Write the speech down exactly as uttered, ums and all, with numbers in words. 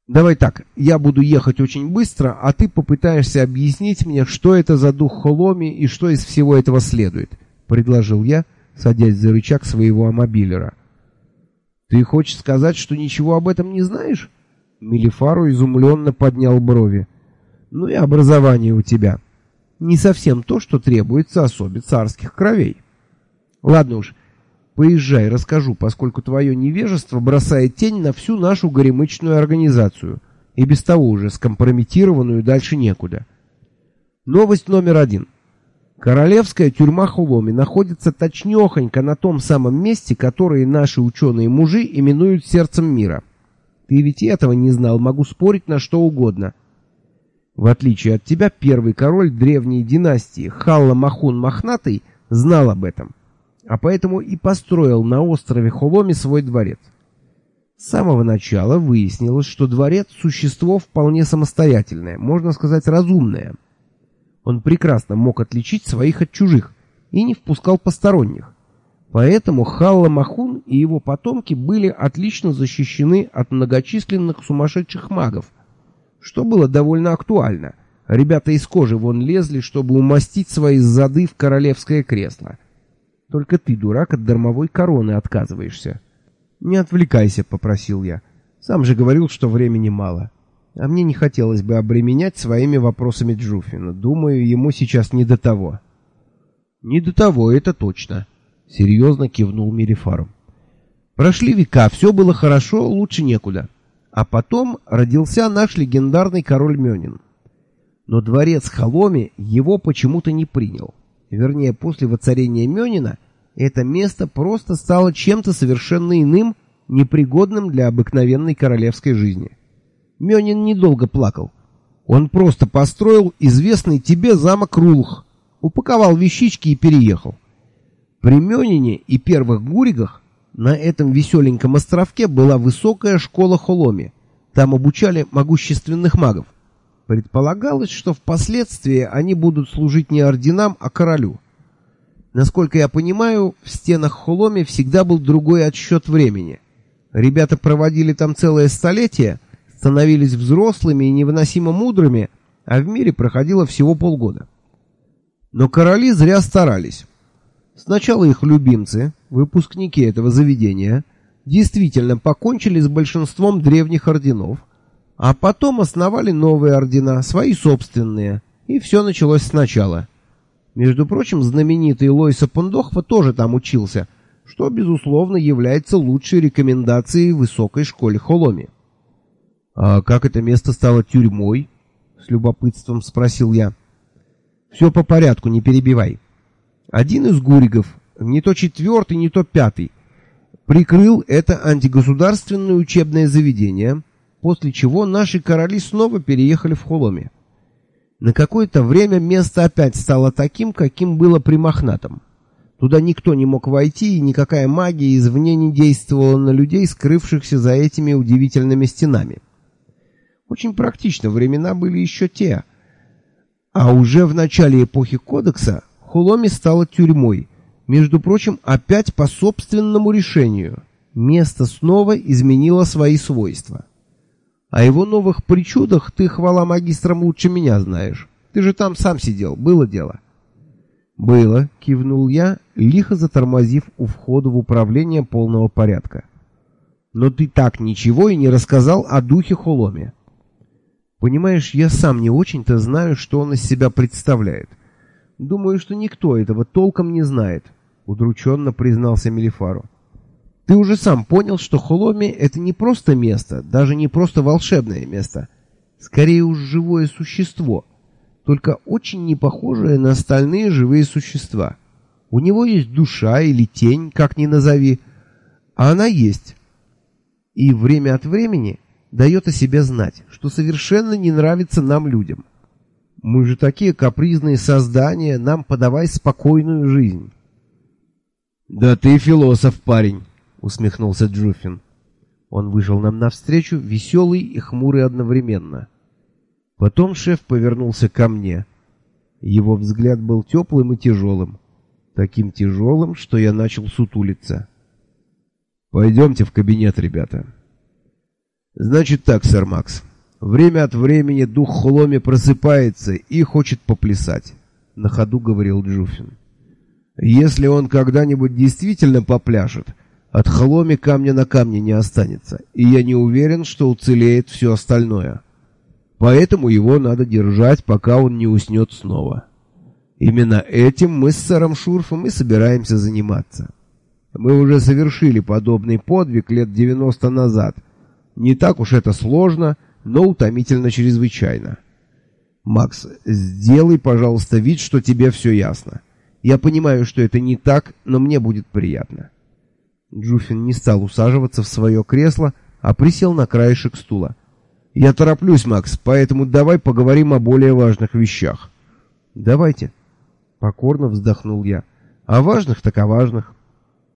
Давай так, я буду ехать очень быстро, а ты попытаешься объяснить мне, что это за дух Холоми и что из всего этого следует, предложил я, садясь за рычаг своего амобилера. Ты хочешь сказать, что ничего об этом не знаешь? Мелифару изумленно поднял брови. Ну и образование у тебя. Не совсем то, что требуется особе царских кровей. Ладно уж, поезжай, расскажу, поскольку твое невежество бросает тень на всю нашу горемычную организацию, и без того уже скомпрометированную дальше некуда. Новость номер один. Королевская тюрьма Холоми находится точнёхонько на том самом месте, которое наши ученые-мужи именуют сердцем мира. Ты ведь этого не знал, могу спорить на что угодно. В отличие от тебя, первый король древней династии Халла-Махун Мохнатый знал об этом, а поэтому и построил на острове Холоми свой дворец. С самого начала выяснилось, что дворец – существо вполне самостоятельное, можно сказать, разумное. Он прекрасно мог отличить своих от чужих и не впускал посторонних. Поэтому Халла-Махун и его потомки были отлично защищены от многочисленных сумасшедших магов, что было довольно актуально. Ребята из кожи вон лезли, чтобы умастить свои зады в королевское кресло. Только ты, дурак, от дармовой короны отказываешься. Не отвлекайся, попросил я. Сам же говорил, что времени мало. А мне не хотелось бы обременять своими вопросами Джуфина. Думаю, ему сейчас не до того. Не до того, это точно. Серьезно кивнул Мелифару. Прошли века, все было хорошо, лучше некуда. А потом родился наш легендарный король Мёнин. Но дворец Холоми его почему-то не принял. Вернее, после воцарения Мёнина это место просто стало чем-то совершенно иным, непригодным для обыкновенной королевской жизни. Мёнин недолго плакал. Он просто построил известный тебе замок Рулх, упаковал вещички и переехал. При Мёнине и первых Гуригах на этом веселеньком островке была высокая школа Холоми. Там обучали могущественных магов. Предполагалось, что впоследствии они будут служить не орденам, а королю. Насколько я понимаю, в стенах Холоми всегда был другой отсчет времени. Ребята проводили там целое столетие, становились взрослыми и невыносимо мудрыми, а в мире проходило всего полгода. Но короли зря старались. Сначала их любимцы, выпускники этого заведения, действительно покончили с большинством древних орденов, а потом основали новые ордена, свои собственные, и все началось сначала. Между прочим, знаменитый Лойса Пундохва тоже там учился, что, безусловно, является лучшей рекомендацией высокой школе Холоми. «А как это место стало тюрьмой?» — с любопытством спросил я. «Все по порядку, не перебивай. Один из гуригов, не то четвертый, не то пятый, прикрыл это антигосударственное учебное заведение, после чего наши короли снова переехали в Холоми. На какое-то время место опять стало таким, каким было при Мохнатом. Туда никто не мог войти, и никакая магия извне не действовала на людей, скрывшихся за этими удивительными стенами. Очень практично, времена были еще те. А уже в начале эпохи Кодекса Холоми стала тюрьмой, между прочим, опять по собственному решению. Место снова изменило свои свойства. О его новых причудах ты, хвала магистрам, лучше меня знаешь. Ты же там сам сидел, было дело?» «Было», — кивнул я, лихо затормозив у входа в управление полного порядка. «Но ты так ничего и не рассказал о духе Холоми». «Понимаешь, я сам не очень-то знаю, что он из себя представляет. Думаю, что никто этого толком не знает», — удрученно признался Мелифару. «Ты уже сам понял, что Холоми — это не просто место, даже не просто волшебное место. Скорее уж живое существо, только очень не похожее на остальные живые существа. У него есть душа или тень, как ни назови, а она есть. И время от времени дает о себе знать, что совершенно не нравится нам, людям. Мы же такие капризные создания, нам подавай спокойную жизнь». «Да ты философ, парень», — усмехнулся Джуфин. Он вышел нам навстречу, веселый и хмурый одновременно. Потом шеф повернулся ко мне. Его взгляд был теплым и тяжелым. Таким тяжелым, что я начал сутулиться. «Пойдемте в кабинет, ребята». Значит так, сэр Макс. Время от времени дух Холоми просыпается и хочет поплясать, на ходу говорил Джуфин. Если он когда-нибудь действительно попляшет, от Холоми камня на камне не останется, и я не уверен, что уцелеет все остальное. Поэтому его надо держать, пока он не уснет снова. Именно этим мы с сэром Шурфом и собираемся заниматься. Мы уже совершили подобный подвиг лет девяносто назад. Не так уж это сложно, но утомительно чрезвычайно. Макс, сделай, пожалуйста, вид, что тебе все ясно. Я понимаю, что это не так, но мне будет приятно. Джуфин не стал усаживаться в свое кресло, а присел на краешек стула. Я тороплюсь, Макс, поэтому давай поговорим о более важных вещах. Давайте. Покорно вздохнул я. О важных так о важных.